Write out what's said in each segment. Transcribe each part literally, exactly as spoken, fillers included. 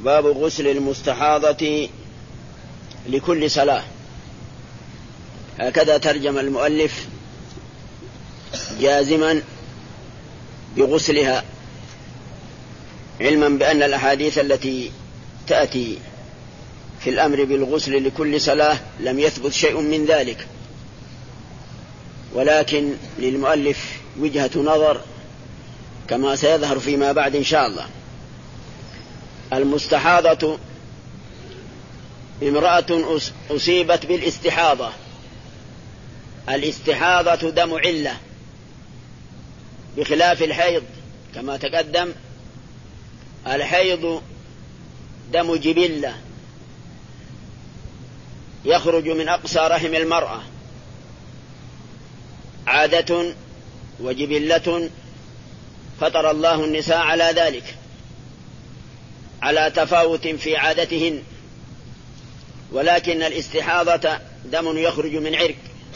باب غسل المستحاضة لكل صلاة. هكذا ترجم المؤلف جازما بغسلها، علما بأن الأحاديث التي تأتي في الأمر بالغسل لكل صلاة لم يثبت شيء من ذلك، ولكن للمؤلف وجهة نظر كما سيظهر فيما بعد إن شاء الله. المستحاضة امرأة أصيبت بالاستحاضة. الاستحاضة دم علة بخلاف الحيض كما تقدم. الحيض دم جبلة يخرج من أقصى رحم المرأة، عادة وجبلة فطر الله النساء على ذلك، على تفاوت في عادتهن. ولكن الاستحاضة دم يخرج من عرق،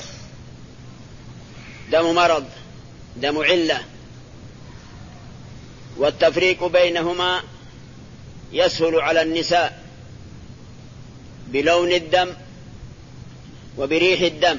دم مرض، دم علة، والتفريق بينهما يسهل على النساء بلون الدم وبريح الدم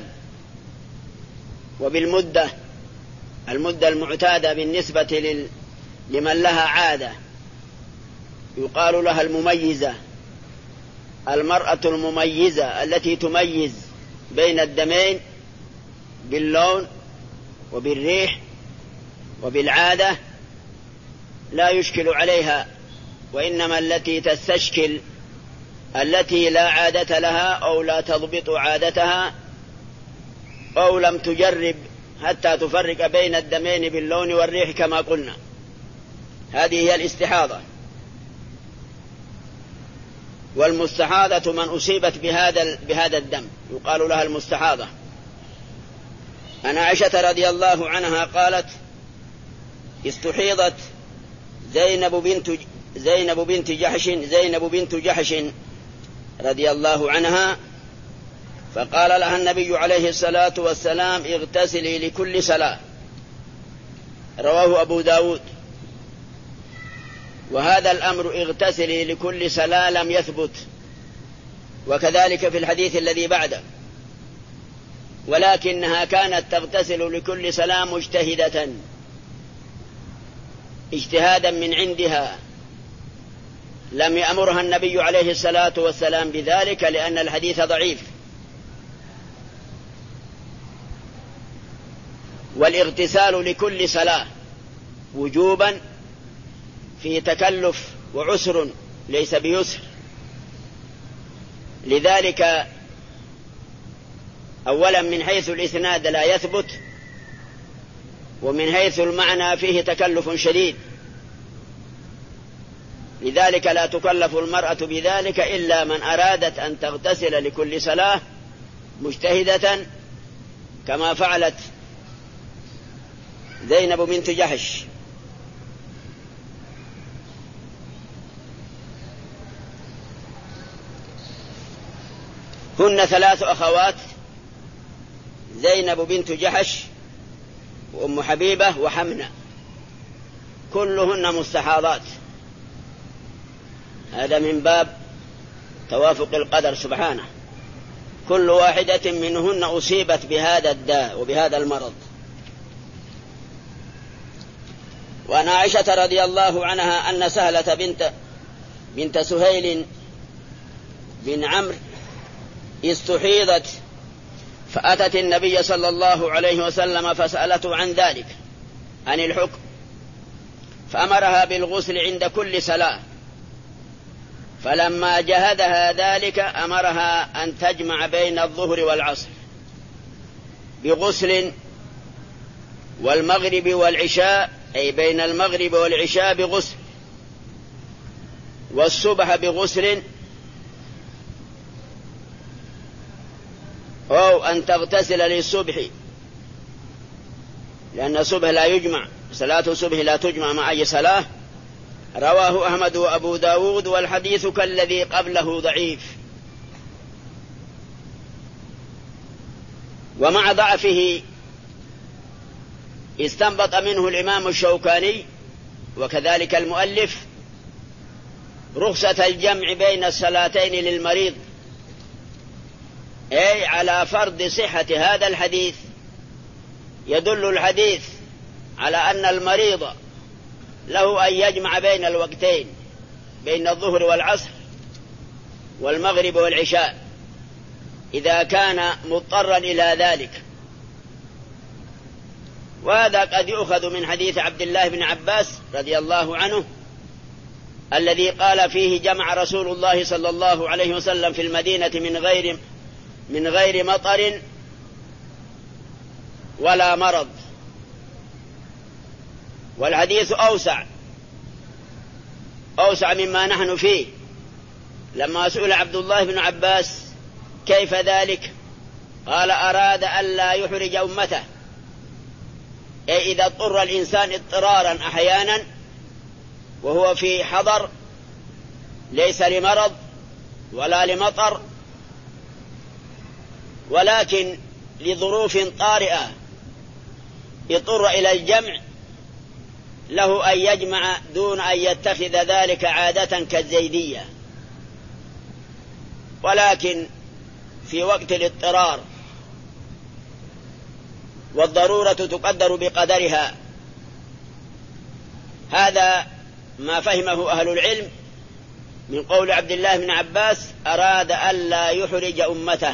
وبالمدة، المدة المعتادة بالنسبة لل... لمن لها عادة يقال لها المميزة. المرأة المميزة التي تميز بين الدمين باللون وبالريح وبالعادة لا يشكل عليها، وإنما التي تستشكل التي لا عادة لها أو لا تضبط عادتها أو لم تجرب حتى تفرق بين الدمين باللون والريح كما قلنا. هذه هي الاستحاضة. والمستحاضة من أصيبت بهذا بهذا الدم يقال لها المستحاضة. عن عائشة رضي الله عنها قالت: استحيضت زينب بنت زينب بنت جحش زينب بنت جحش رضي الله عنها، فقال لها النبي عليه الصلاة والسلام: اغتسلي لكل صلاة. رواه أبو داود. وهذا الأمر اغتسلي لكل صلاة لم يثبت، وكذلك في الحديث الذي بعده، ولكنها كانت تغتسل لكل صلاة مجتهدة اجتهادا من عندها، لم يأمرها النبي عليه الصلاة والسلام بذلك لأن الحديث ضعيف. والاغتسال لكل صلاة وجوبا في تكلف وعسر ليس بيسر، لذلك أولا من حيث الإسناد لا يثبت، ومن حيث المعنى فيه تكلف شديد، لذلك لا تكلف المرأة بذلك إلا من أرادت أن تغتسل لكل صلاة مجتهدة كما فعلت زينب بنت جحش. هن ثلاث أخوات: زينب بنت جحش وأم حبيبة وحمنة، كلهن مستحاضات. هذا من باب توافق القدر سبحانه، كل واحدة منهن أصيبت بهذا الداء وبهذا المرض. وعن عائشة رضي الله عنها أن سهلة بنت بنت سهيل بن عمرو استحيضت، فأتت النبي صلى الله عليه وسلم فسألته عن ذلك، عن الحكم، فأمرها بالغسل عند كل صلاة. فلما جهدها ذلك أمرها أن تجمع بين الظهر والعصر بغسل، والمغرب والعشاء أي بين المغرب والعشاء بغسل، والصبح بغسل، أو أن تغتسل للصبح، لأن الصبح لا يجمع، صلاة الصبح لا تجمع مع أي صلاة. رواه أحمد وأبو داود، والحديث كالذي قبله ضعيف. ومع ضعفه استنبط منه الإمام الشوكاني وكذلك المؤلف رخصة الجمع بين الصلاتين للمريض، أي على فرض صحة هذا الحديث. يدل الحديث على أن المريض له أن يجمع بين الوقتين، بين الظهر والعصر والمغرب والعشاء، إذا كان مضطرا إلى ذلك. وهذا قد يؤخذ من حديث عبد الله بن عباس رضي الله عنه الذي قال فيه: جمع رسول الله صلى الله عليه وسلم في المدينة من غير من غير مطر ولا مرض. والحديث أوسع أوسع مما نحن فيه. لما سئل عبد الله بن عباس كيف ذلك، قال: أراد أن لا يحرج أمته، أي إذا اضطر الإنسان اضطرارا أحيانا وهو في حضر ليس لمرض ولا لمطر، ولكن لظروف طارئة اضطر إلى الجمع، له أن يجمع دون أن يتخذ ذلك عادة كالزيدية. ولكن في وقت الاضطرار والضرورة تقدر بقدرها، هذا ما فهمه أهل العلم من قول عبد الله بن عباس: أراد أن لا يحرج أمته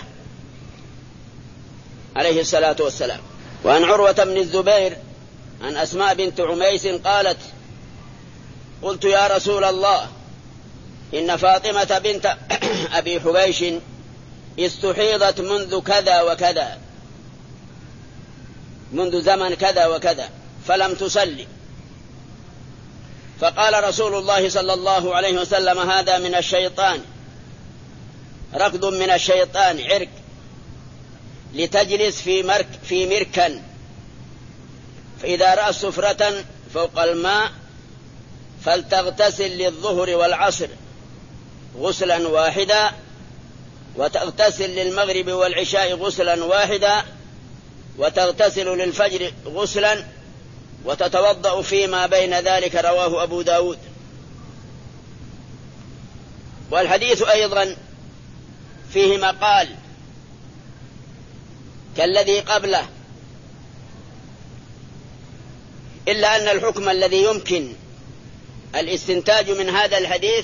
عليه الصلاة والسلام. وعن عروة بن الزبير عن أسماء بنت عميس قالت: قلت يا رسول الله، إن فاطمة بنت أبي حبيش استحيضت منذ كذا وكذا، منذ زمن كذا وكذا، فلم تصلي. فقال رسول الله صلى الله عليه وسلم: هذا من الشيطان، ركض من الشيطان، عرق، لتجلس في مرك في مركا، فإذا رأت سفرة فوق الماء فلتغتسل للظهر والعصر غسلا واحدا، وتغتسل للمغرب والعشاء غسلا واحدا، وتغتسل للفجر غسلا، وتتوضأ فيما بين ذلك. رواه أبو داود. والحديث أيضا فيه مقال كالذي قبله، إلا أن الحكم الذي يمكن الاستنتاج من هذا الحديث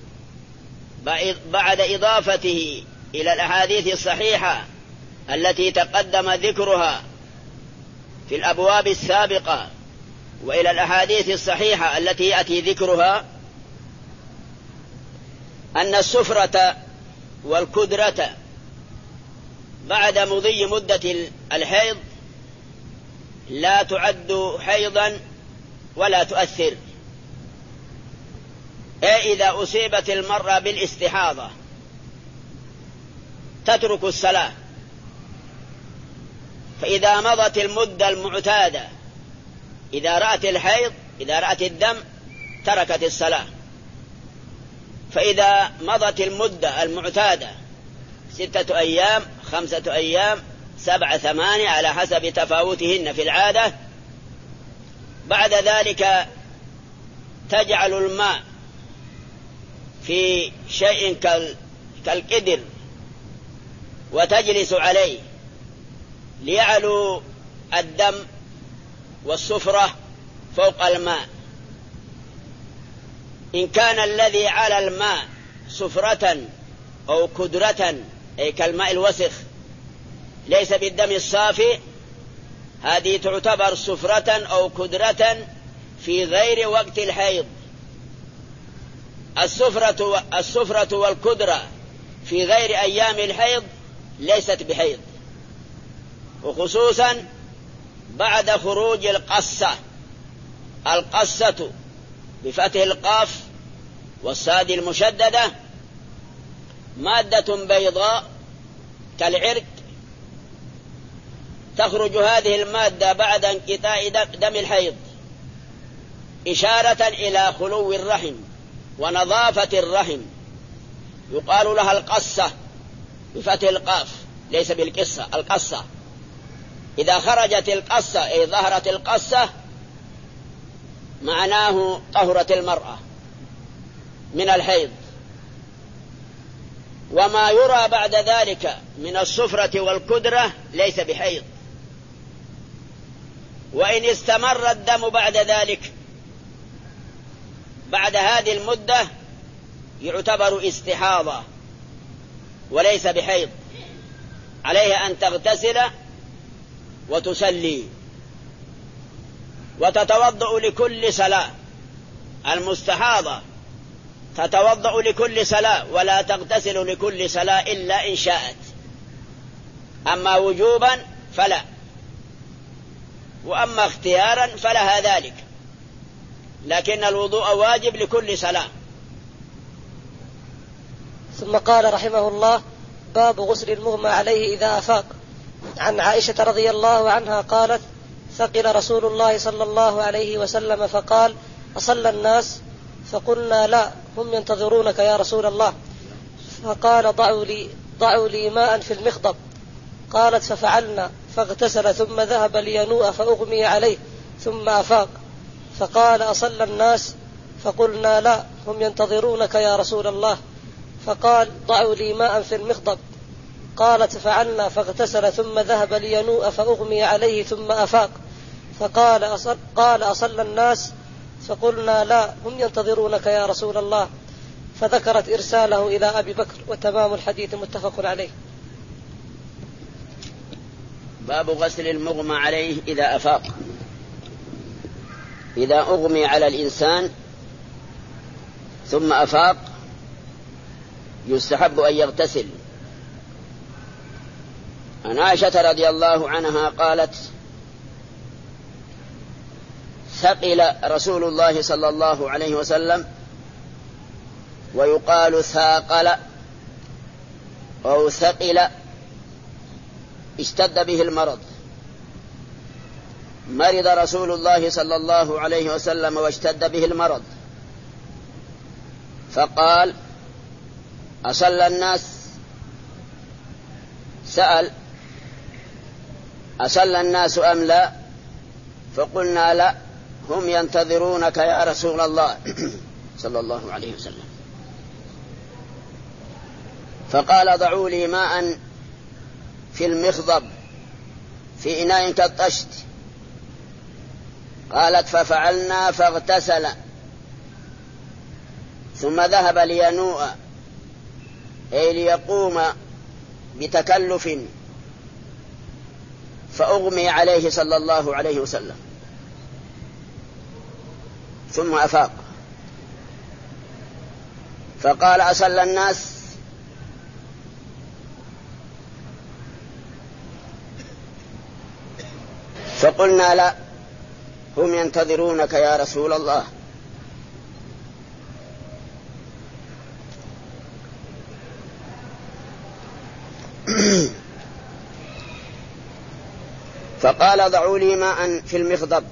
بعد إضافته إلى الأحاديث الصحيحة التي تقدم ذكرها في الأبواب السابقة، وإلى الأحاديث الصحيحة التي يأتي ذكرها، أن السفرة والكدرة بعد مضي مدة الحيض لا تعد حيضا ولا تؤثر. أي إذا أصيبت المرأة بالاستحاضة تترك الصلاة، فإذا مضت المدة المعتادة، إذا رأت الحيض، إذا رأت الدم، تركت الصلاة. فإذا مضت المدة المعتادة ستة أيام، خمسة أيام، سبعة، ثمانية، على حسب تفاوتهن في العادة، بعد ذلك تجعل الماء في شيء كالقدر وتجلس عليه ليعلو الدم والسفرة فوق الماء. إن كان الذي على الماء سفرة أو كدرة، أي كالماء الوسخ، ليس بالدم الصافي، هذه تعتبر سفرة أو كدرة في غير وقت الحيض. السفرة السفرة والكدرة في غير أيام الحيض ليست بحيض، وخصوصا بعد خروج القصة. القصة بفتح القاف والصاد المشددة مادة بيضاء كالعرق، تخرج هذه المادة بعد انقطاع دم الحيض، إشارة إلى خلو الرحم ونظافة الرحم، يقال لها القصة بفتح القاف، ليس بالقصة، القصة. إذا خرجت القصة أي ظهرت القصة معناه طهرت المرأة. من الحيض، وما يرى بعد ذلك من الصفرة والكدرة ليس بحيض، وإن استمر الدم بعد ذلك بعد هذه المدة يعتبر استحاضة وليس بحيض، عليها أن تغتسل وتصلي وتتوضأ لكل صلاة. المستحاضة تتوضأ لكل صلاة ولا تغتسل لكل صلاة إلا إن شاءت، أما وجوبا فلا، وأما اختيارا فلها ذلك، لكن الوضوء واجب لكل صلاة. ثم قال رحمه الله: باب غسل المغمى عليه إذا أفاق. عن عائشة رضي الله عنها قالت: ثقل رسول الله صلى الله عليه وسلم فقال: أصلى الناس؟ فقلنا: لا، هم ينتظرونك يا رسول الله. فقال: ضعوا لي, ضعوا لي ماء في المخضب. قالت: ففعلنا، فاغتسل ثم ذهب لينوء فأغمي عليه ثم أفاق. فقال: أصلى الناس؟ فقلنا: لا، هم ينتظرونك يا رسول الله. فقال: ضعوا لي ماء في المخضب. قالت: فعلنا، فاغتسل ثم ذهب لينوء فأغمي عليه ثم أفاق. فقال: أصل قال: أصلى الناس؟ فقلنا: لا، هم ينتظرونك يا رسول الله. فذكرت إرساله إلى أبي بكر. وتمام الحديث متفق عليه. باب غسل المغمى عليه إذا أفاق. إذا أغمي على الإنسان ثم أفاق يستحب أن يغتسل. عن عائشة رضي الله عنها قالت: ثقل رسول الله صلى الله عليه وسلم، ويقال ثاقل أو ثقل، اشتد به المرض. مرض رسول الله صلى الله عليه وسلم واشتد به المرض، فقال: أصلى الناس؟ سأل: أصلى الناس أم لا؟ فقلنا: لا، هم ينتظرونك يا رسول الله صلى الله عليه وسلم. فقال: ضعوا لي ماء في المخضب في إناء كالطشت. قالت: ففعلنا، فاغتسل ثم ذهب لينوء، أي ليقوم بتكلف، فأغمي عليه صلى الله عليه وسلم ثم أفاق. فقال: أصلى الناس؟ فقلنا: لا، هم ينتظرونك يا رسول الله. فقال: ضعوا لي ماء في المخضب.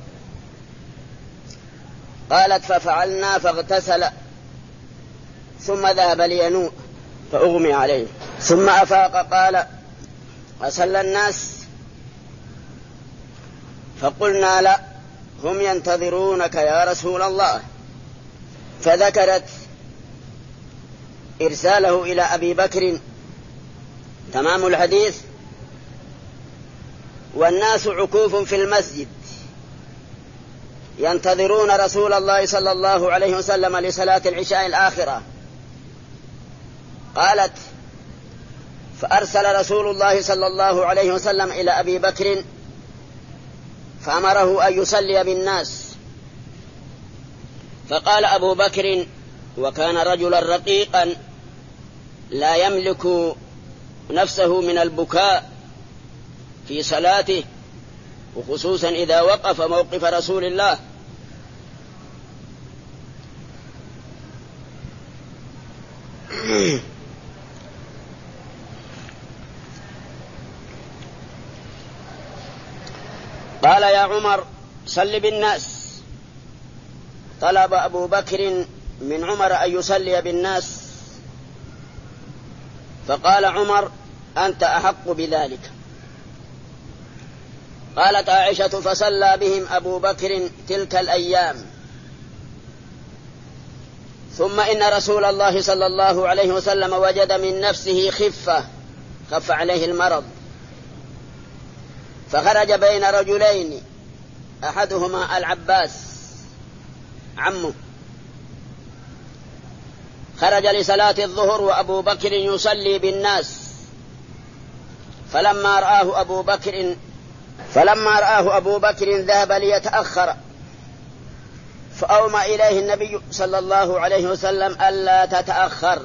قالت: ففعلنا، فاغتسل ثم ذهب لينوء فأغمي عليه ثم أفاق. قال: أصلى الناس؟ فقلنا: لا، هم ينتظرونك يا رسول الله. فذكرت إرساله إلى أبي بكر. تمام الحديث. والناس عكوف في المسجد ينتظرون رسول الله صلى الله عليه وسلم لصلاة العشاء الآخرة. قالت: فأرسل رسول الله صلى الله عليه وسلم إلى أبي بكر فأمره أن يصلي بالناس. فقال أبو بكر، وكان رجلا رقيقا لا يملك نفسه من البكاء في صلاته، وخصوصا إذا وقف موقف رسول الله، قال: يا عمر صل بالناس. طلب أبو بكر من عمر أن يصلي بالناس، فقال عمر: أنت أحق بذلك. قالت عائشة: فصلى بهم أبو بكر تلك الأيام، ثم إن رسول الله صلى الله عليه وسلم وجد من نفسه خفة خف عليه المرض، فخرج بين رجلين أحدهما العباس عمه، خرج لصلاة الظهر وأبو بكر يصلي بالناس، فلما رآه أبو بكر فلما رآه أبو بكر ذهب ليتأخر، فأومى إليه النبي صلى الله عليه وسلم ألا تتأخر.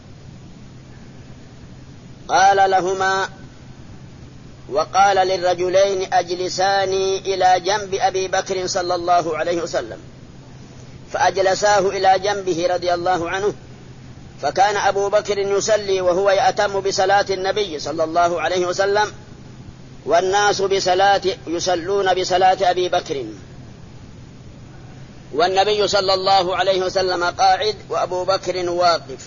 قال لهما وقال للرجلين أجلساني إلى جنب أبي بكر صلى الله عليه وسلم، فأجلساه إلى جنبه رضي الله عنه، فكان أبو بكر يصلي وهو يأتم بصلاة النبي صلى الله عليه وسلم، والناس بصلاة يصلون بصلاة أبي بكر، والنبي صلى الله عليه وسلم قاعد وأبو بكر واقف.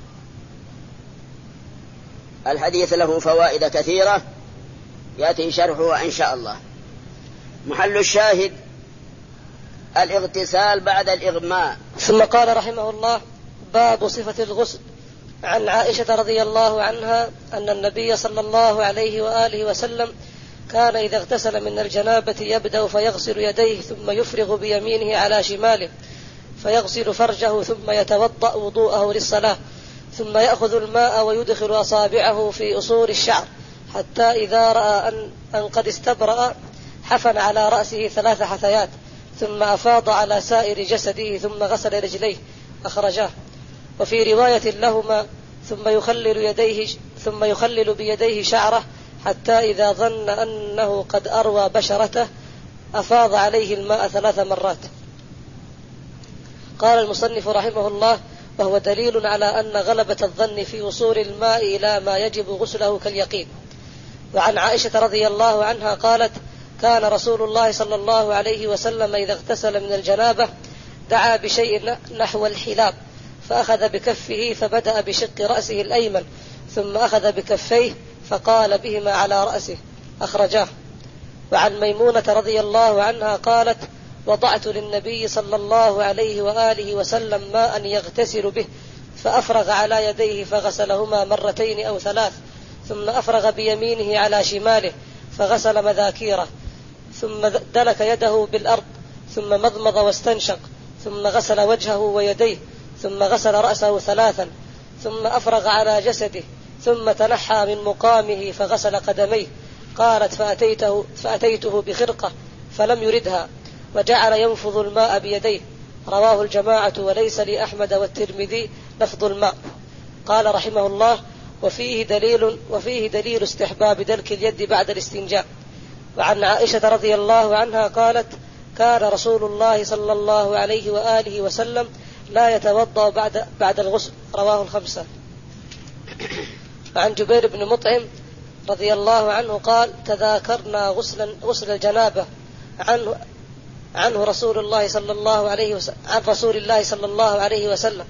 الحديث له فوائد كثيرة يأتي شرحها إن شاء الله. محل الشاهد الاغتسال بعد الإغماء. ثم قال رحمه الله: باب صفة الغسل. عن عائشة رضي الله عنها أن النبي صلى الله عليه وآله وسلم كان إذا اغتسل من الجنابة يبدأ فيغسل يديه ثم يفرغ بيمينه على شماله فيغسل فرجه ثم يتوضأ وضوءه للصلاة، ثم يأخذ الماء ويدخل أصابعه في أصول الشعر حتى إذا رأى أن, أن قد استبرأ حفن على رأسه ثلاث حثيات، ثم أفاض على سائر جسده ثم غسل رجليه. أخرجاه. وفي رواية لهما: ثم يخلل يديه ثم يخلل بيديه شعره حتى إذا ظن أنه قد أروى بشرته أفاض عليه الماء ثلاث مرات. قال المصنف رحمه الله: وهو دليل على أن غلبة الظن في وصول الماء إلى ما يجب غسله كاليقين. وعن عائشة رضي الله عنها قالت: كان رسول الله صلى الله عليه وسلم إذا اغتسل من الجنابة دعا بشيء نحو الحلاب، فأخذ بكفه فبدأ بشق رأسه الأيمن، ثم أخذ بكفيه فقال بهما على رأسه. أخرجاه. وعن ميمونة رضي الله عنها قالت: وضعت للنبي صلى الله عليه وآله وسلم ماء يغتسل به، فأفرغ على يديه فغسلهما مرتين أو ثلاث، ثم أفرغ بيمينه على شماله فغسل مذاكيره، ثم دلك يده بالأرض، ثم مضمض واستنشق، ثم غسل وجهه ويديه، ثم غسل رأسه ثلاثا، ثم أفرغ على جسده، ثم تنحى من مقامه فغسل قدميه. قالت: فأتيته, فأتيته بخرقة فلم يردها، وجعل ينفض الماء بيديه. رواه الجماعة وليس لأحمد والترمذي لفظ الماء. قال رحمه الله: وفيه دليل, وفيه دليل استحباب دلك اليد بعد الاستنجاء. وعن عائشة رضي الله عنها قالت: كان رسول الله صلى الله عليه وآله وسلم لا يتوضأ بعد, بعد الغسل. رواه الخمسة. وعن جبير بن مطعم رضي الله عنه قال: تذاكرنا غسل, غسل الجنابة عنه, عنه رسول الله صلى الله عليه وسلم عن رسول الله صلى الله عليه وسلم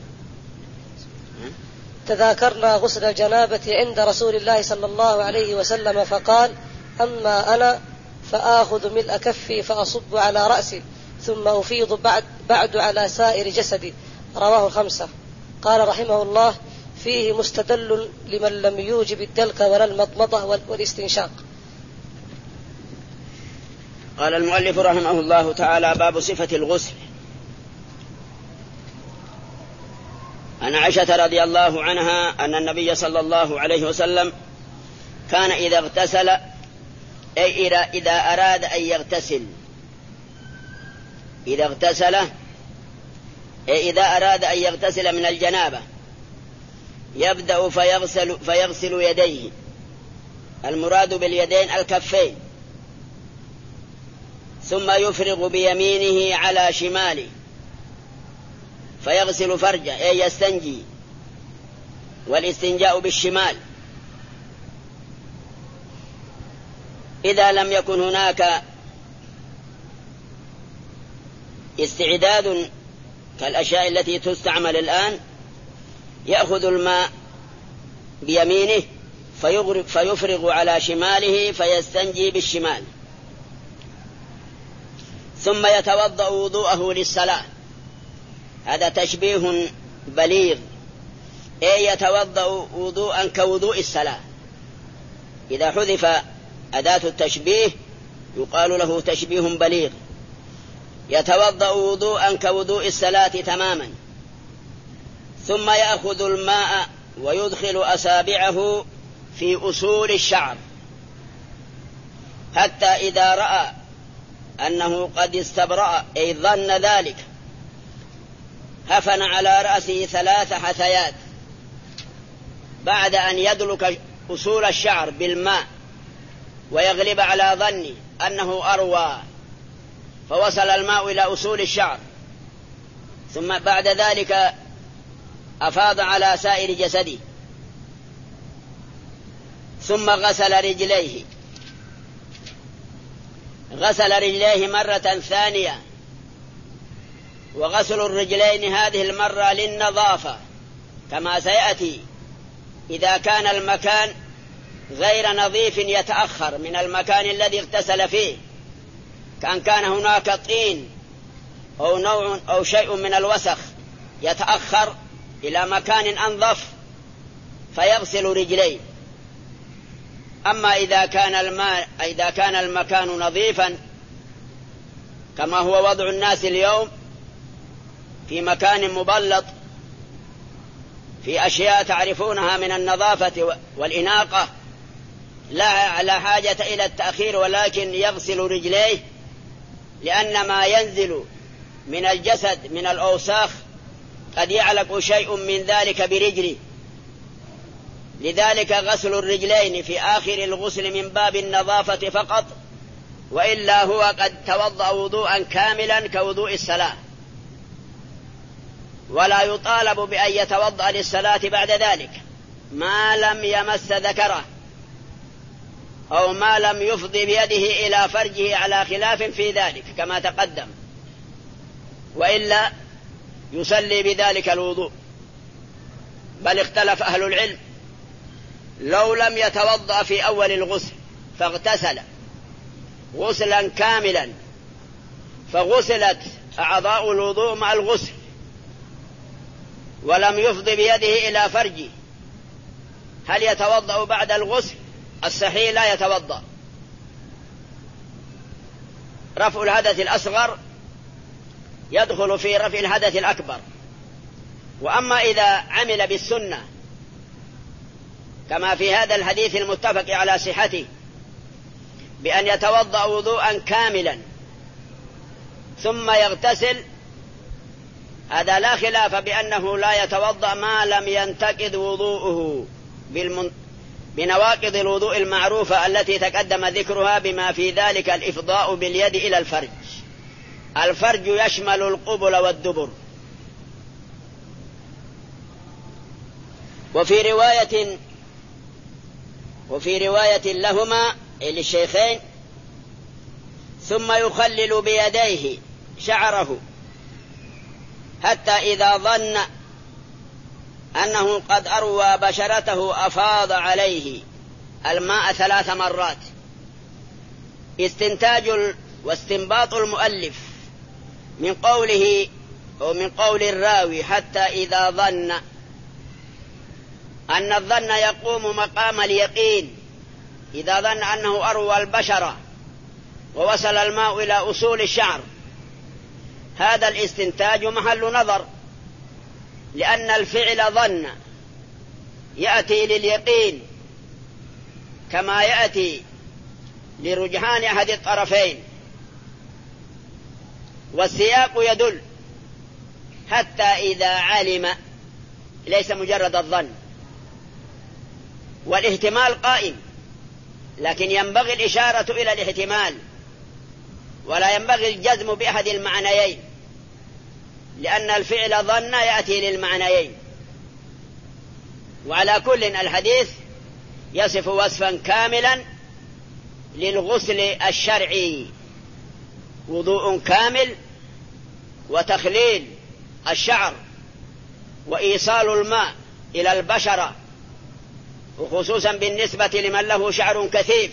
تذاكرنا غسل الجنابة عند رسول الله صلى الله عليه وسلم، فقال: أما أنا فآخذ ملء كفي فأصب على رأسي، ثم أفيض بعد, بعد على سائر جسدي. رواه الخمسة. قال رحمه الله: فيه مستدل لمن لم يوجب الدلك ولا المضمضة والاستنشاق. قال المؤلف رحمه الله تعالى: باب صفة الغسل. عن عائشة رضي الله عنها أن النبي صلى الله عليه وسلم كان إذا اغتسل، أي إذا أراد أن يغتسل، إذا اغتسل أي إذا أراد أن يغتسل من الجنابة يبدأ فيغسل, فيغسل يديه. المراد باليدين الكفين، ثم يفرغ بيمينه على شماله فيغسل فرجه، أي يستنجي، والاستنجاء بالشمال. إذا لم يكن هناك استعداد كالأشياء التي تستعمل الآن يأخذ الماء بيمينه فيفرغ على شماله فيستنجي بالشمال، ثم يتوضأ وضوءه للصلاة. هذا تشبيه بليغ، أي يتوضأ وضوءا كوضوء الصلاة. إذا حذف أداة التشبيه يقال له تشبيه بليغ. يتوضأ وضوءا كوضوء الصلاة تماما، ثم يأخذ الماء ويدخل أصابعه في أصول الشعر حتى إذا رأى أنه قد استبرأ، أي ظن ذلك، هفن على رأسه ثلاث حثيات بعد أن يدلك أصول الشعر بالماء ويغلب على ظني أنه أروى، فوصل الماء إلى أصول الشعر، ثم بعد ذلك أفاض على سائر جسده، ثم غسل رجليه غسل رجليه مرة ثانية. وغسل الرجلين هذه المرة للنظافة كما سيأتي. إذا كان المكان غير نظيف يتأخر من المكان الذي اغتسل فيه، كأن كان هناك طين أو نوع أو شيء من الوسخ يتأخر إلى مكان أنظف فيغسل رجليه. أما إذا كان الماء إذا كان المكان نظيفا كما هو وضع الناس اليوم في مكان مبلط في أشياء تعرفونها من النظافة والإناقة، لا لا حاجة إلى التأخير، ولكن يغسل رجليه، لأن ما ينزل من الجسد من الأوساخ قد يعلق شيء من ذلك برجله. لذلك غسل الرجلين في آخر الغسل من باب النظافة فقط، وإلا هو قد توضأ وضوءا كاملا كوضوء الصلاة، ولا يطالب بأن يتوضأ للصلاة بعد ذلك ما لم يمس ذكره أو ما لم يفضي بيده إلى فرجه على خلاف في ذلك كما تقدم، وإلا يصلي بذلك الوضوء. بل اختلف أهل العلم لو لم يتوضأ في أول الغسل فاغتسل غسلا كاملا فغسلت أعضاء الوضوء مع الغسل ولم يفضي بيده إلى فرجه، هل يتوضأ بعد الغسل؟ الصحيح لا يتوضأ. رفع الحدث الأصغر يدخل في رفع الحدث الأكبر. وأما إذا عمل بالسنة كما في هذا الحديث المتفق على صحته بأن يتوضأ وضوءا كاملا ثم يغتسل، هذا لا خلاف بأنه لا يتوضأ ما لم ينتقض وضوءه بالمن... بنواقض الوضوء المعروفة التي تقدم ذكرها، بما في ذلك الإفضاء باليد إلى الفرج. الفرج يشمل القبل والدبر. وفي رواية وفي رواية لهما للشيخين: ثم يخلل بيديه شعره حتى إذا ظن أنه قد أروى بشرته أفاض عليه الماء ثلاث مرات. استنتاج واستنباط المؤلف من قوله أو من قول الراوي حتى إذا ظن، أن الظن يقوم مقام اليقين. إذا ظن أنه أروى البشرة ووصل الماء إلى أصول الشعر، هذا الاستنتاج محل نظر، لأن الفعل ظن يأتي لليقين كما يأتي لرجحان أحد الطرفين، والسياق يدل حتى إذا علم، ليس مجرد الظن. والاحتمال قائم، لكن ينبغي الإشارة إلى الاحتمال ولا ينبغي الجزم بأحد المعنيين، لأن الفعل ظن يأتي للمعنيين. وعلى كل الحديث يصف وصفا كاملا للغسل الشرعي: وضوء كامل وتخليل الشعر وإيصال الماء إلى البشرة، وخصوصا بالنسبة لمن له شعر كثيف.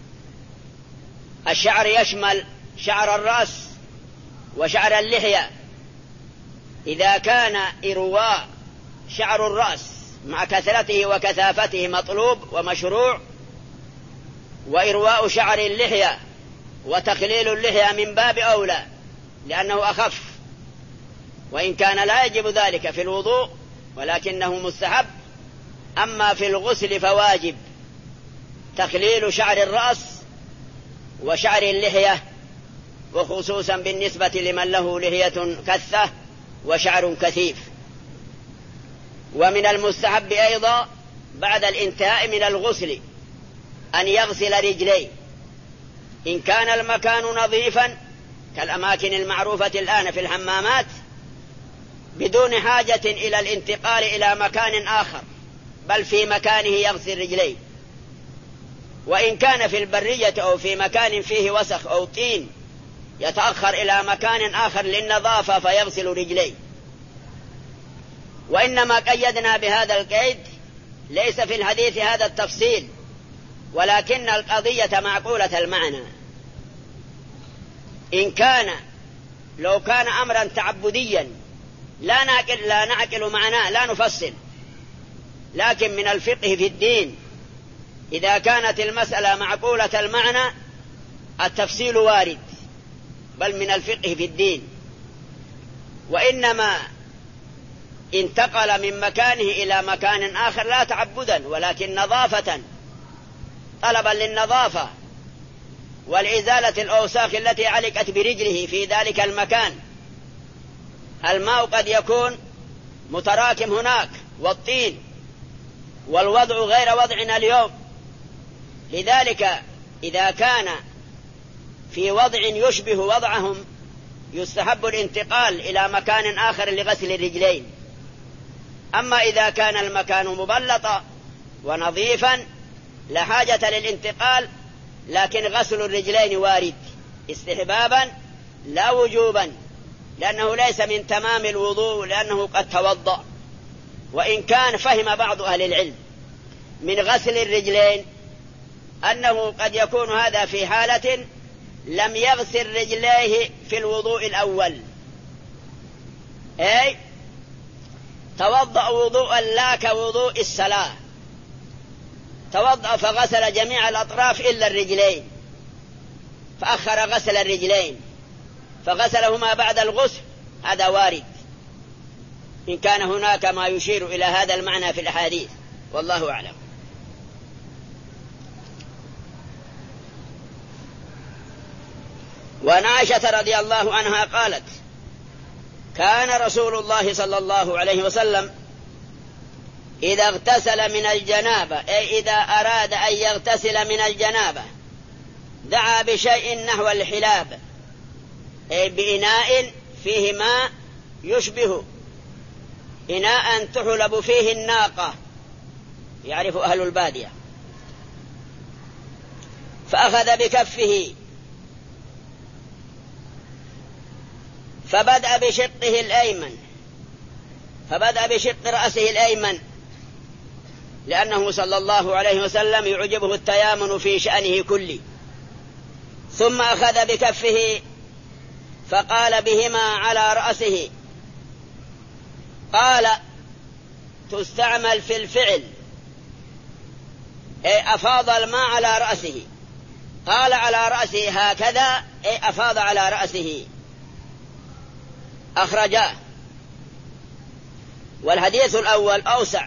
الشعر يشمل شعر الرأس وشعر اللحية. إذا كان إرواء شعر الرأس مع كثرته وكثافته مطلوب ومشروع، وإرواء شعر اللحية وتخليل اللحية من باب أولى لأنه أخف، وإن كان لا يجب ذلك في الوضوء ولكنه مستحب. أما في الغسل فواجب تخليل شعر الرأس وشعر اللحية، وخصوصا بالنسبة لمن له لحية كثة وشعر كثيف. ومن المستحب أيضا بعد الانتهاء من الغسل أن يغسل رجليه إن كان المكان نظيفا كالأماكن المعروفة الآن في الحمامات، بدون حاجة إلى الانتقال إلى مكان آخر، بل في مكانه يغسل رجليه. وإن كان في البرية أو في مكان فيه وسخ أو طين يتأخر إلى مكان آخر للنظافة فيغسل رجليه. وإنما قيدنا بهذا القيد ليس في الحديث هذا التفصيل، ولكن القضية معقولة المعنى. إن كان لو كان أمرا تعبديا لا نعقل, لا نعقل معناه، لا نفصل، لكن من الفقه في الدين إذا كانت المسألة معقولة المعنى التفصيل وارد، بل من الفقه في الدين. وإنما انتقل من مكانه إلى مكان آخر لا تعبدا ولكن نظافة، طلبا للنظافة والإزالة الأوساخ التي علقت برجله في ذلك المكان. الماء قد يكون متراكم هناك والطين، والوضع غير وضعنا اليوم، لذلك إذا كان في وضع يشبه وضعهم يستحب الانتقال إلى مكان آخر لغسل الرجلين. أما إذا كان المكان مبلطا ونظيفا لا حاجة للانتقال، لكن غسل الرجلين وارد استحبابا لا وجوبا، لأنه ليس من تمام الوضوء لأنه قد توضأ. وإن كان فهم بعض أهل العلم من غسل الرجلين أنه قد يكون هذا في حالة لم يغسل رجليه في الوضوء الأول، أي توضأ وضوءا لا كوضوء الصلاة، توضأ فغسل جميع الأطراف إلا الرجلين، فأخر غسل الرجلين فغسلهما بعد الغسل، هذا وارد إن كان هناك ما يشير إلى هذا المعنى في الأحاديث، والله أعلم. وعن عائشة رضي الله عنها قالت: كان رسول الله صلى الله عليه وسلم إذا اغتسل من الجنابة، أي إذا أراد أن يغتسل من الجنابة، دعا بشيء نحو الحلاب، أي بإناء فيه ماء يشبه إناء تحلب فيه الناقة، يعرف أهل البادية، فأخذ بكفه فبدأ بشقه الأيمن، فبدأ بشق رأسه الأيمن، لأنه صلى الله عليه وسلم يعجبه التيامن في شأنه كله. ثم أخذ بكفه فقال بهما على رأسه. قال تستعمل في الفعل، أي أفاض الماء على رأسه. قال على رأسه هكذا، أي أفاض على رأسه. أخرجاه. والحديث الأول أوسع،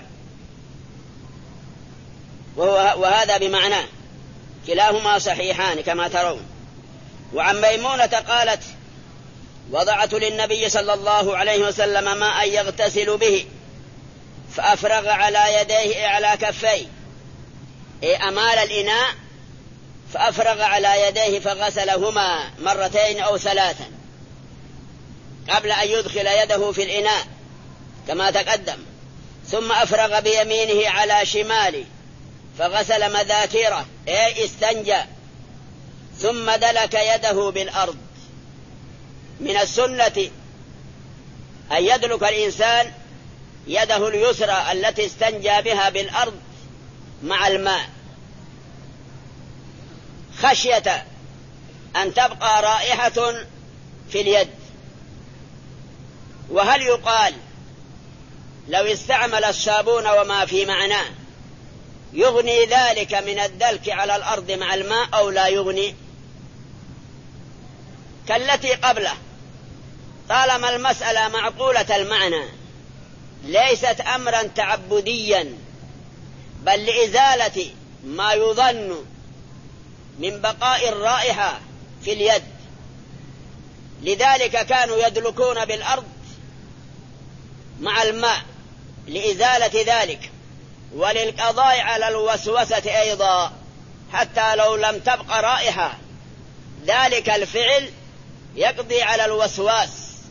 وهذا بمعناه، كلاهما صحيحان كما ترون. وعن ميمونة قالت: وضعت للنبي صلى الله عليه وسلم ماء يغتسل به، فأفرغ على يديه على كفيه، أي أمال الإناء فأفرغ على يديه فغسلهما مرتين أو ثلاثا قبل أن يدخل يده في الإناء كما تقدم. ثم أفرغ بيمينه على شماله فغسل مذاكيره، أي استنجى، ثم دلك يده بالأرض. من السنة أن يدلك الإنسان يده اليسرى التي استنجى بها بالأرض مع الماء، خشية أن تبقى رائحة في اليد. وهل يقال لو استعمل الصابون وما في معناه يغني ذلك من الدلك على الأرض مع الماء أو لا يغني؟ كالتي قبله، طالما المسألة معقولة المعنى ليست أمرا تعبديا بل لإزالة ما يظن من بقاء الرائحة في اليد، لذلك كانوا يدلكون بالأرض مع الماء لإزالة ذلك وللقضاء على الوسوسة أيضا، حتى لو لم تبق رائحة ذلك الفعل يقضي على الوسواس.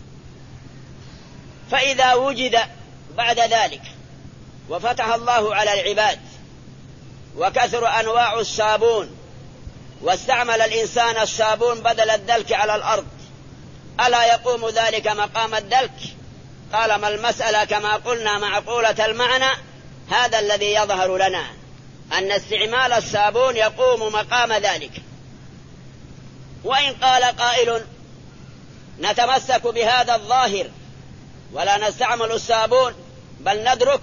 فإذا وجد بعد ذلك وفتح الله على العباد وكثر أنواع الصابون واستعمل الإنسان الصابون بدل الدلك على الأرض، ألا يقوم ذلك مقام الدلك؟ طالما المسألة كما قلنا معقولة المعنى، هذا الذي يظهر لنا أن استعمال الصابون يقوم مقام ذلك. وإن قال قائل نتمسك بهذا الظاهر ولا نستعمل الصابون بل ندرك،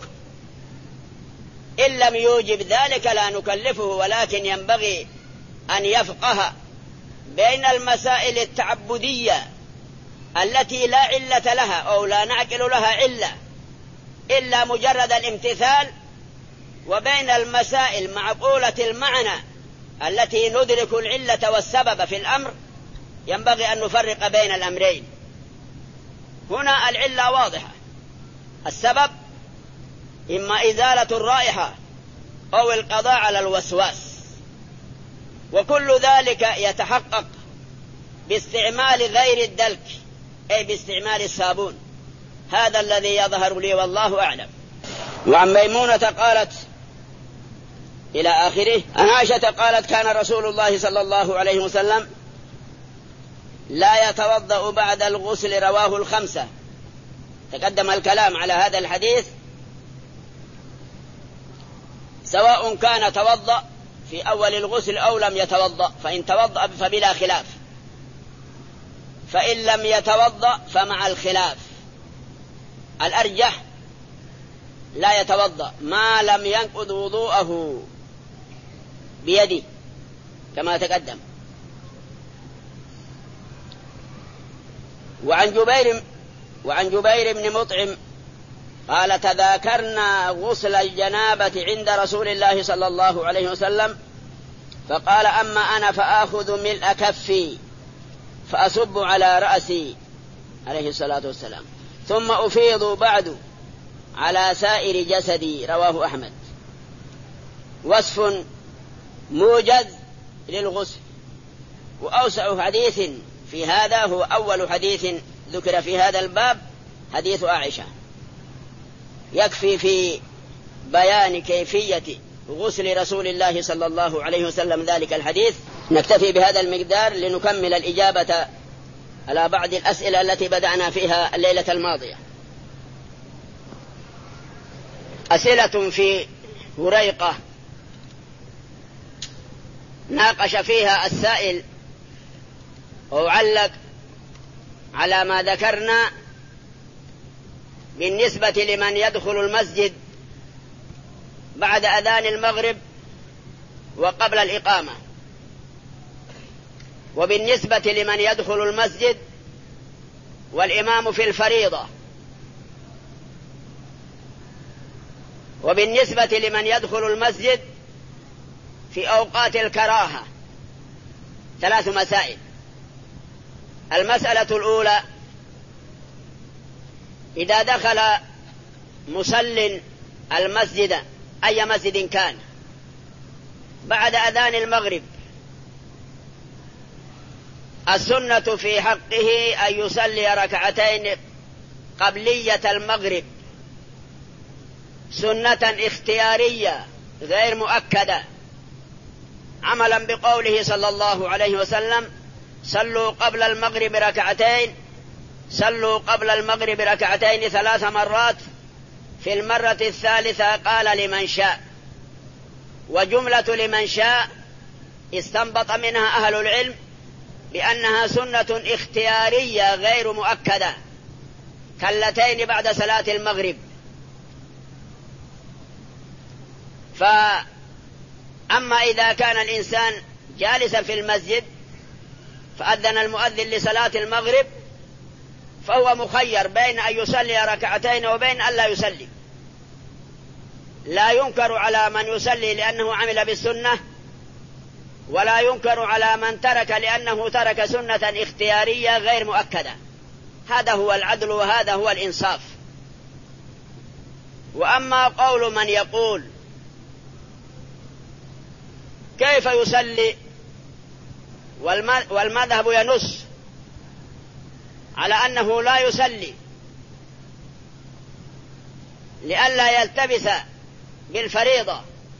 إن لم يوجب ذلك لا نكلفه، ولكن ينبغي أن يفقه بين المسائل التعبدية التي لا علة لها أو لا نعقل لها علة إلا مجرد الامتثال، وبين المسائل معقولة المعنى التي ندرك العلة والسبب في الأمر، ينبغي أن نفرق بين الأمرين. هنا العلة واضحة، السبب إما إزالة الرائحة أو القضاء على الوسواس، وكل ذلك يتحقق باستعمال غير الدلك أي باستعمال الصابون. هذا الذي يظهر لي والله أعلم. وعن ميمونة قالت إلى آخره. عن عائشة قالت كان رسول الله صلى الله عليه وسلم لا يتوضأ بعد الغسل، رواه الخمسة. تقدم الكلام على هذا الحديث سواء كان توضأ في أول الغسل أو لم يتوضأ، فإن توضأ فبلا خلاف، فإن لم يتوضأ فمع الخلاف. الأرجح لا يتوضأ ما لم ينقض وضوءه بيده كما تقدم. وعن جبير وعن جبير بن مطعم قال تذاكرنا غسل الجنابة عند رسول الله صلى الله عليه وسلم فقال أما أنا فآخذ ملء كفي فأصب على رأسي عليه الصلاة والسلام ثم أفيض بعد على سائر جسدي، رواه أحمد. وصف موجز للغسل. وأوسع حديث في هذا هو أول حديث ذكر في هذا الباب، حديث عائشة، يكفي في بيان كيفية غسل رسول الله صلى الله عليه وسلم ذلك الحديث. نكتفي بهذا المقدار لنكمل الإجابة على بعض الأسئلة التي بدأنا فيها الليلة الماضية. أسئلة في هريقة ناقش فيها السائل وعلق على ما ذكرنا بالنسبة لمن يدخل المسجد بعد أذان المغرب وقبل الإقامة، وبالنسبة لمن يدخل المسجد والإمام في الفريضة، وبالنسبة لمن يدخل المسجد في أوقات الكراهة. ثلاث مسائل. المسألة الأولى: إذا دخل مصل المسجد أي مسجد كان بعد أذان المغرب، السنة في حقه أن يصلي ركعتين قبلية المغرب سنة اختيارية غير مؤكدة، عملا بقوله صلى الله عليه وسلم: صلوا قبل المغرب ركعتين صلوا قبل المغرب ركعتين ثلاث مرات، في المرة الثالثة قال لمن شاء. وجملة لمن شاء استنبط منها أهل العلم بأنها سنة اختيارية غير مؤكدة، كالتين بعد صلاة المغرب، فأما إذا كان الإنسان جالسا في المسجد فأذن المؤذن لصلاة المغرب فهو مخير بين أن يصلي ركعتين وبين أن لا يصلي. لا ينكر على من يصلي لأنه عمل بالسنة، ولا ينكر على من ترك لأنه ترك سنة اختيارية غير مؤكدة. هذا هو العدل وهذا هو الإنصاف. وأما قول من يقول كيف يصلي والمذهب ينص على أنه لا يصلي لئلا يلتبس بالفريضة،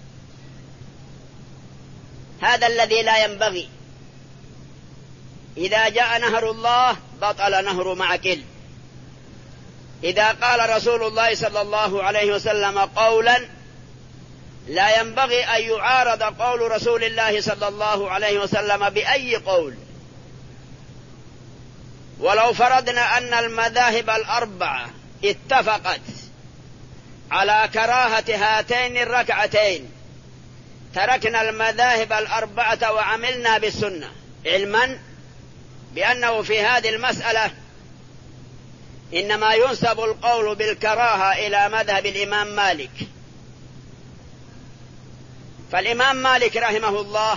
هذا الذي لا ينبغي. إذا جاء نهر الله بطل نهر معكل. إذا قال رسول الله صلى الله عليه وسلم قولا لا ينبغي أن يعارض قول رسول الله صلى الله عليه وسلم بأي قول. ولو فرضنا أن المذاهب الأربعة اتفقت على كراهة هاتين الركعتين تركنا المذاهب الأربعة وعملنا بالسنة، علما بأنه في هذه المسألة إنما ينسب القول بالكراهة إلى مذهب الإمام مالك. فالإمام مالك رحمه الله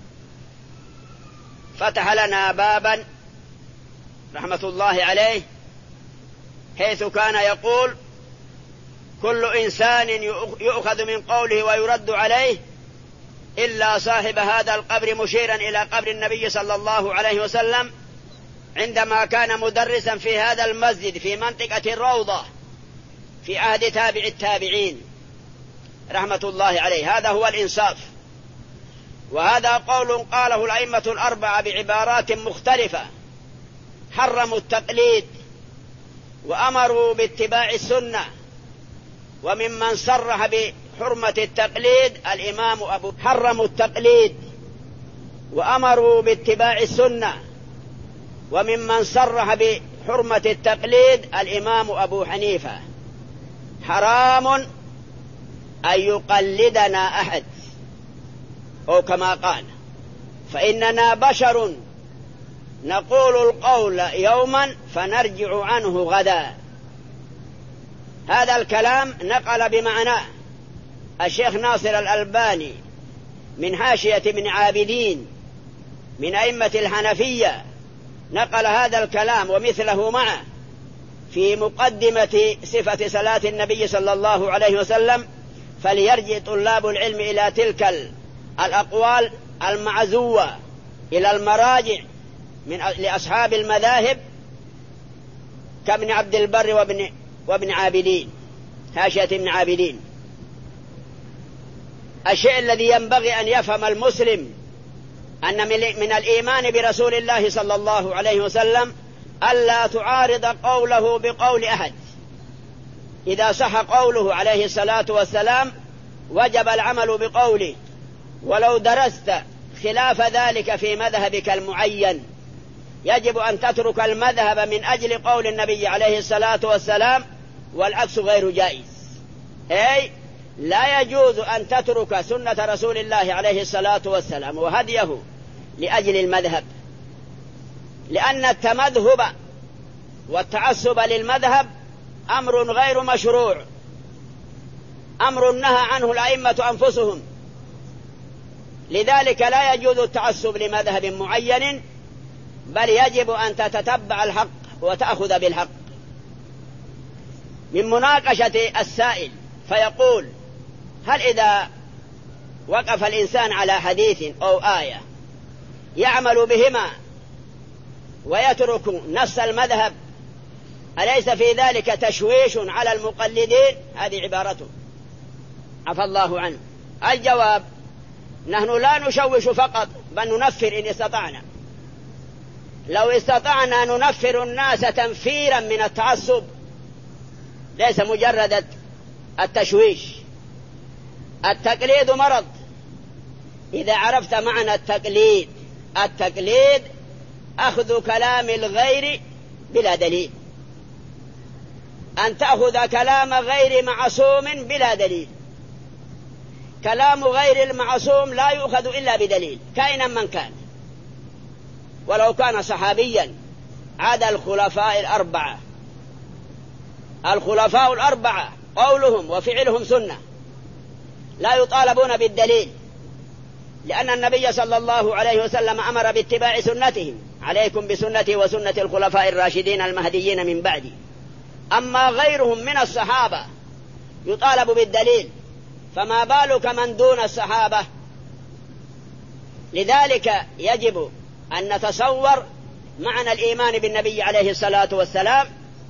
فتح لنا بابا رحمة الله عليه، حيث كان يقول كل إنسان يؤخذ من قوله ويرد عليه إلا صاحب هذا القبر، مشيرا إلى قبر النبي صلى الله عليه وسلم عندما كان مدرسا في هذا المسجد في منطقة الروضة في عهد تابع التابعين رحمة الله عليه. هذا هو الإنصاف. وهذا قول قاله الأئمة الأربعة بعبارات مختلفة، حرموا التقليد وأمروا باتباع السنة. وممن صرح بحرمة التقليد الإمام أبو حرموا التقليد وأمروا باتباع السنة. وممن صرح بحرمة التقليد الإمام أبو حنيفة. حرام أن يقلدنا أحد، أو كما قال فإننا بشر نقول القول يوما فنرجع عنه غدا. هذا الكلام نقل بمعناه الشيخ ناصر الألباني من حاشية ابن عابدين من أئمة الحنفية، نقل هذا الكلام ومثله معه في مقدمة صفة صلاة النبي صلى الله عليه وسلم. فليرجع طلاب العلم إلى تلك الأقوال المعزوة إلى المراجع من لأصحاب المذاهب كابن عبد البر وابن, وابن عابدين، حاشية ابن عابدين. الشيء الذي ينبغي أن يفهم المسلم أن من الإيمان برسول الله صلى الله عليه وسلم ألا تعارض قوله بقول أحد. إذا صح قوله عليه الصلاة والسلام وجب العمل بقوله، ولو درست خلاف ذلك في مذهبك المعين يجب أن تترك المذهب من أجل قول النبي عليه الصلاة والسلام، والعكس غير جائز. أي لا يجوز أن تترك سنة رسول الله عليه الصلاة والسلام وهديه لأجل المذهب، لأن التمذهب والتعصب للمذهب أمر غير مشروع، أمر نهى عنه الأئمة أنفسهم. لذلك لا يجوز التعصب لمذهب معين، بل يجب أن تتتبع الحق وتأخذ بالحق. من مناقشة السائل فيقول هل إذا وقف الإنسان على حديث أو آية يعمل بهما ويترك نص المذهب أليس في ذلك تشويش على المقلدين؟ هذه عبارته عفى الله عنه. الجواب نحن لا نشوش فقط بل ننفر إن استطعنا. لو استطعنا ننفر الناس تنفيرا من التعصب، ليس مجرد التشويش. التقليد مرض. إذا عرفت معنى التقليد، التقليد أخذ كلام الغير بلا دليل، أن تأخذ كلام غير معصوم بلا دليل. كلام غير المعصوم لا يؤخذ إلا بدليل كائنا من كان، ولو كان صحابيا. عدا الخلفاء الأربعة، الخلفاء الأربعة قولهم وفعلهم سنة، لا يطالبون بالدليل، لأن النبي صلى الله عليه وسلم أمر باتباع سنتهم: عليكم بسنتي وسنة الخلفاء الراشدين المهديين من بعدي. أما غيرهم من الصحابة يطالب بالدليل، فما بالك من دون الصحابة؟ لذلك يجب أن نتصور معنى الإيمان بالنبي عليه الصلاة والسلام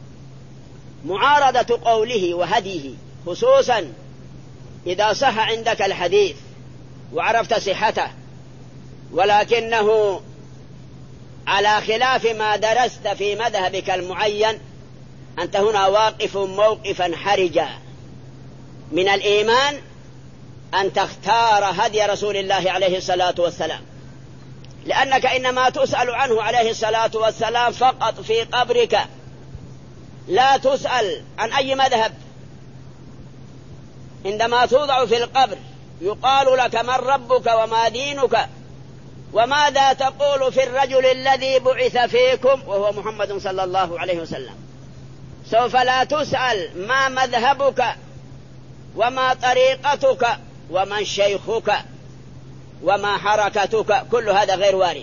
معارضة قوله وهديه، خصوصا إذا صح عندك الحديث وعرفت صحته، ولكنه على خلاف ما درست في مذهبك المعين، أنت هنا واقف موقفا حرجا. من الإيمان أن تختار هدي رسول الله عليه الصلاة والسلام، لأنك إنما تسأل عنه عليه الصلاة والسلام فقط في قبرك، لا تسأل عن أي مذهب. عندما توضع في القبر يقال لك: من ربك وما دينك وماذا تقول في الرجل الذي بعث فيكم وهو محمد صلى الله عليه وسلم. سوف لا تسأل ما مذهبك وما طريقتك ومن شيخك وما حركتك، كل هذا غير وارد.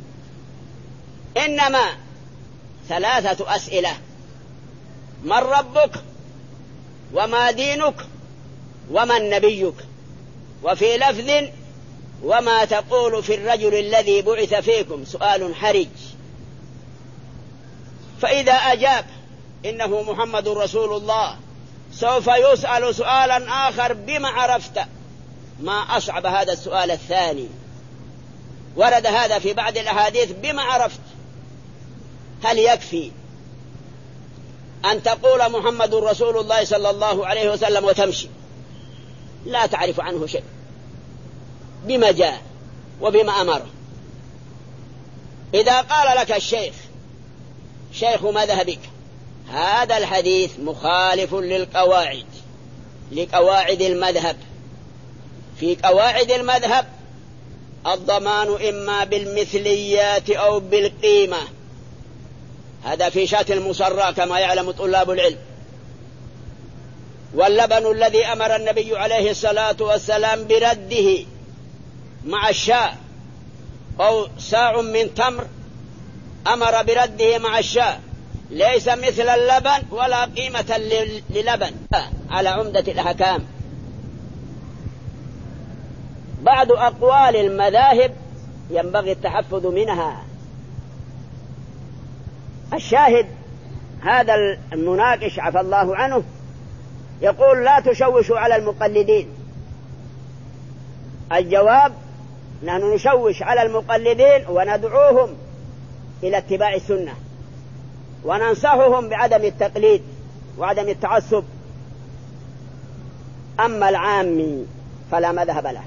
إنما ثلاثة أسئلة: من ربك وما دينك ومن نبيك، وفي لفظ: وما تقول في الرجل الذي بعث فيكم. سؤال حرج. فإذا أجاب إنه محمد رسول الله سوف يسأل سؤالا آخر: بما عرفت؟ ما أصعب هذا السؤال الثاني. ورد هذا في بعض الأحاديث: بما عرفت؟ هل يكفي أن تقول محمد رسول الله صلى الله عليه وسلم وتمشي لا تعرف عنه شيء؟ بما جاء وبما أمر. إذا قال لك الشيخ شيخ مذهبك: هذا الحديث مخالف للقواعد لقواعد المذهب، في قواعد المذهب الضمان إما بالمثليات أو بالقيمة، هذا في شاة المصرى كما يعلم طلاب العلم. واللبن الذي أمر النبي عليه الصلاة والسلام برده مع الشاة، أو ساع من تمر أمر برده مع الشاة، ليس مثل اللبن ولا قيمة للبن. على عمدة الأحكام. بعض أقوال المذاهب ينبغي التحفظ منها. الشاهد هذا المناقش عفى الله عنه يقول: لا تشوشوا على المقلدين. الجواب: نحن نشوش على المقلدين وندعوهم إلى اتباع السنة، وننصحهم بعدم التقليد وعدم التعصب. أما العامي فلا مذهب له.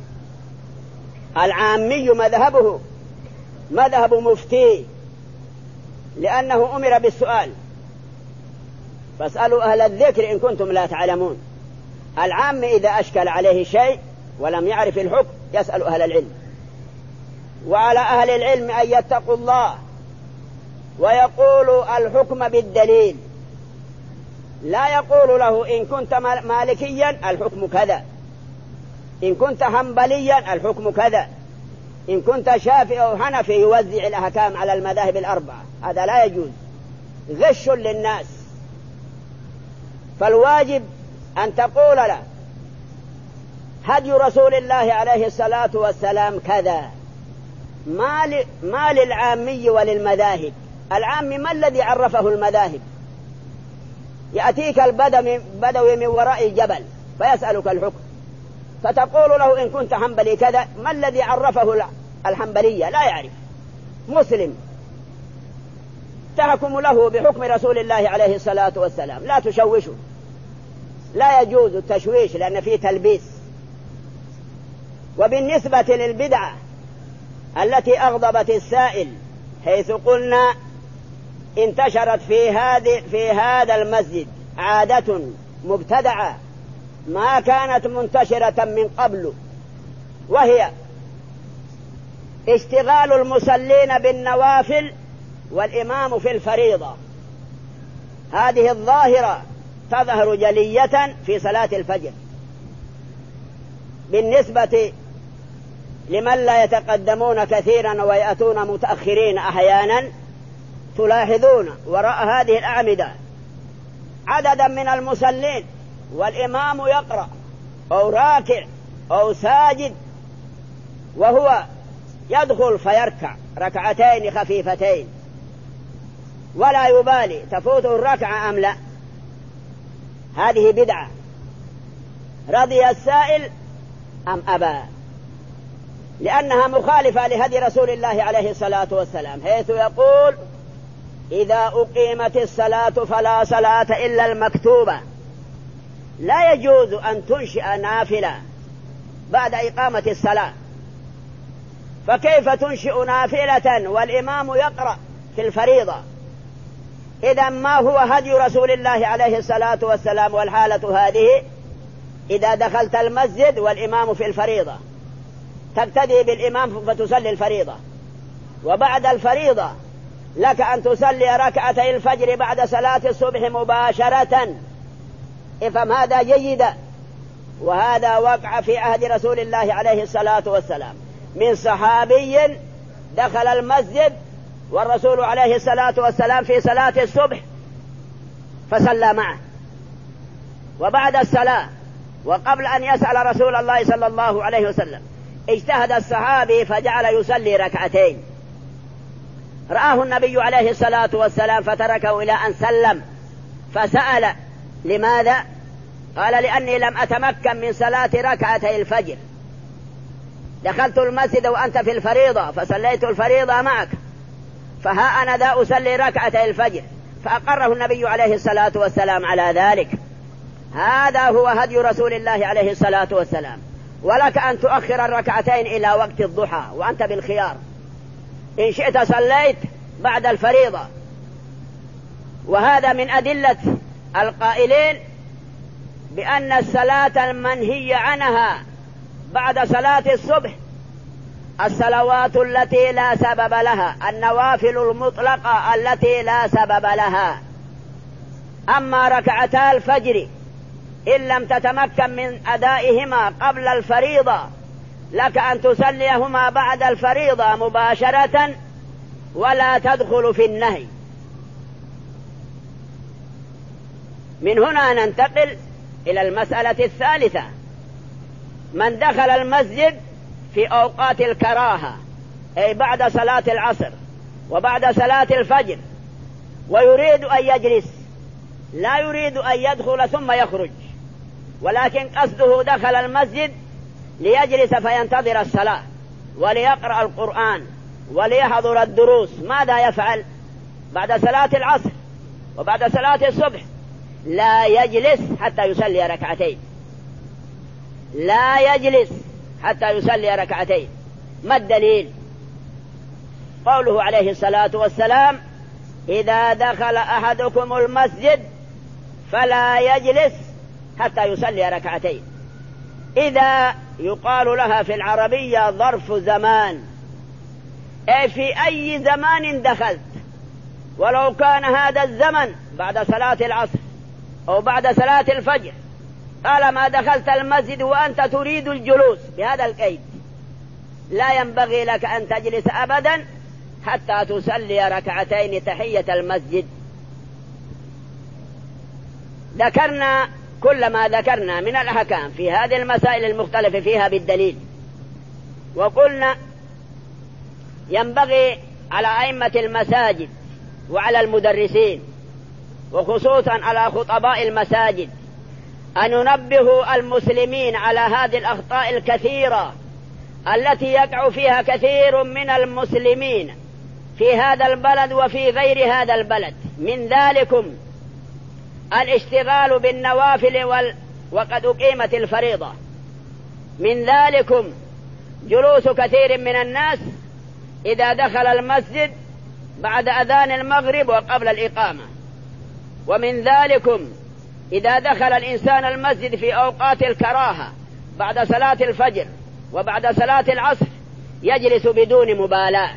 العامي مذهبه مذهب مفتي، لأنه أمر بالسؤال: فاسألوا أهل الذكر إن كنتم لا تعلمون. العام إذا أشكل عليه شيء ولم يعرف الحكم يسأل أهل العلم. وعلى أهل العلم أن يتقوا الله ويقولوا الحكم بالدليل، لا يقول له إن كنت مالكيا الحكم كذا، إن كنت حنبليا الحكم كذا، إن كنت شافعي أو حنفي يوزع الأحكام على المذاهب الأربعة. هذا لا يجوز، غش للناس. فالواجب أن تقول له: هدي رسول الله عليه الصلاة والسلام كذا. ما, ما للعامي وللمذاهب. العامي ما الذي عرفه المذاهب؟ يأتيك البدوي من وراء الجبل فيسألك الحكم، فتقول له إن كنت حنبلي كذا. ما الذي عرفه الحنبلية؟ لا يعرف. مسلم تحكم له بحكم رسول الله عليه الصلاة والسلام. لا تشوشه، لا يجوز التشويش لأن فيه تلبيس. وبالنسبة للبدعة التي أغضبت السائل، حيث قلنا انتشرت في هذه في هذا المسجد عادة مبتدعة ما كانت منتشرة من قبل، وهي اشتغال المصلين بالنوافل والإمام في الفريضة. هذه الظاهرة تظهر جلية في صلاة الفجر بالنسبة لمن لا يتقدمون كثيرا ويأتون متأخرين أحيانا. تلاحظون وراء هذه الأعمدة عددا من المصلين والإمام يقرأ أو راكع أو ساجد، وهو يدخل فيركع ركعتين خفيفتين ولا يبالي تفوته الركعة أم لا. هذه بدعة، رضي السائل أم أبى، لأنها مخالفة لهدي رسول الله عليه الصلاة والسلام، حيث يقول: إذا أقيمت الصلاة فلا صلاة إلا المكتوبة. لا يجوز أن تنشئ نافلة بعد إقامة الصلاة، فكيف تنشئ نافلة والإمام يقرأ في الفريضة؟ إذا ما هو هدي رسول الله عليه الصلاة والسلام؟ والحالة هذه إذا دخلت المسجد والإمام في الفريضة تقتدي بالإمام فتصلي الفريضة، وبعد الفريضة لك أن تصلي ركعتي الفجر بعد صلاة الصبح مباشرة. افهم هذا جيدا. وهذا وقع في عهد رسول الله عليه الصلاة والسلام من صحابي دخل المسجد والرسول عليه الصلاة والسلام في صلاة الصبح فصلى معه، وبعد الصلاة وقبل أن يسأل رسول الله صلى الله عليه وسلم اجتهد الصحابي فجعل يصلي ركعتين، رآه النبي عليه الصلاة والسلام فتركه إلى أن سلم، فسأل: لماذا؟ قال: لأني لم أتمكن من صلاة ركعتي الفجر، دخلت المسجد وأنت في الفريضة فصليت الفريضة معك، فها أنا ذا أصلي ركعتي الفجر. فأقره النبي عليه الصلاة والسلام على ذلك. هذا هو هدي رسول الله عليه الصلاة والسلام. ولك أن تؤخر الركعتين إلى وقت الضحى وأنت بالخيار، إن شئت صليت بعد الفريضة. وهذا من أدلة القائلين بأن الصلاة المنهي عنها بعد صلاة الصبح الصلوات التي لا سبب لها، النوافل المطلقة التي لا سبب لها. أما ركعتا الفجر إن لم تتمكن من أدائهما قبل الفريضة لك أن تصليهما بعد الفريضة مباشرة ولا تدخل في النهي. من هنا ننتقل إلى المسألة الثالثة: من دخل المسجد في أوقات الكراهة، أي بعد صلاة العصر وبعد صلاة الفجر، ويريد أن يجلس، لا يريد أن يدخل ثم يخرج، ولكن قصده دخل المسجد ليجلس فينتظر الصلاة وليقرأ القرآن وليحضر الدروس، ماذا يفعل بعد صلاة العصر وبعد صلاة الصبح؟ لا يجلس حتى يصلي ركعتين، لا يجلس حتى يصلي ركعتين. ما الدليل؟ قوله عليه الصلاة والسلام: إذا دخل أحدكم المسجد فلا يجلس حتى يصلي ركعتين. إذا يقال لها في العربية ظرف زمان، أي في أي زمان دخلت، ولو كان هذا الزمن بعد صلاة العصر أو بعد صلاة الفجر، طالما دخلت المسجد وأنت تريد الجلوس بهذا القيد، لا ينبغي لك أن تجلس أبدا حتى تصلي ركعتين تحية المسجد. ذكرنا كل ما ذكرنا من الأحكام في هذه المسائل المختلفة فيها بالدليل، وقلنا ينبغي على أئمة المساجد وعلى المدرسين وخصوصا على خطباء المساجد أن ينبهوا المسلمين على هذه الأخطاء الكثيرة التي يقع فيها كثير من المسلمين في هذا البلد وفي غير هذا البلد. من ذلكم الاشتغال بالنوافل وال... وقد أقيمت الفريضة. من ذلكم جلوس كثير من الناس إذا دخل المسجد بعد أذان المغرب وقبل الإقامة. ومن ذلكم إذا دخل الإنسان المسجد في أوقات الكراهة بعد صلاة الفجر وبعد صلاة العصر يجلس بدون مبالاة.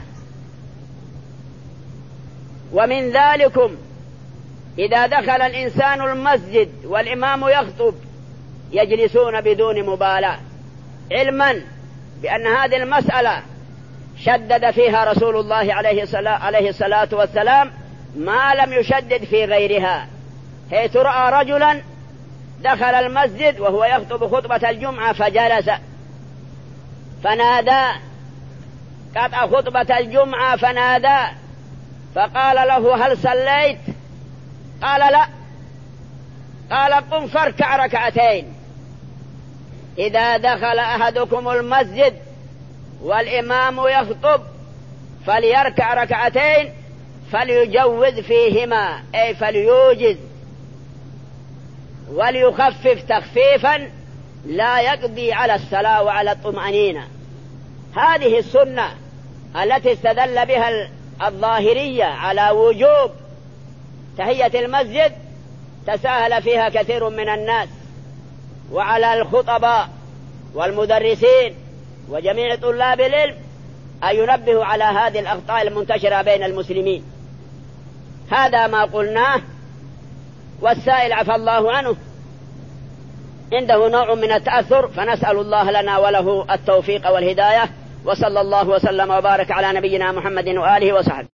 ومن ذلكم إذا دخل الإنسان المسجد والإمام يخطب يجلسون بدون مبالاة، علما بأن هذه المسألة شدد فيها رسول الله عليه الصلاة والسلام ما لم يشدد في غيرها، حيث رأى رجلا دخل المسجد وهو يخطب خطبة الجمعة فجلس فنادى، قطع خطبة الجمعة فنادى فقال له: هل صليت؟ قال: لا. قال: قم فاركع ركعتين. إذا دخل أحدكم المسجد والإمام يخطب فليركع ركعتين فليجوز فيهما، أي فليوجز وليخفف تخفيفا لا يقضي على الصلاة وعلى الطمأنينة. هذه السنة التي استدل بها الظاهرية على وجوب تحية المسجد تساهل فيها كثير من الناس، وعلى الخطباء والمدرسين وجميع طلاب العلم أن ينبهوا على هذه الأخطاء المنتشرة بين المسلمين. هذا ما قلناه، والسائل عفى الله عنه عنده نوع من التأثر، فنسأل الله لنا وله التوفيق والهداية، وصلى الله وسلم وبارك على نبينا محمد وآله وصحبه.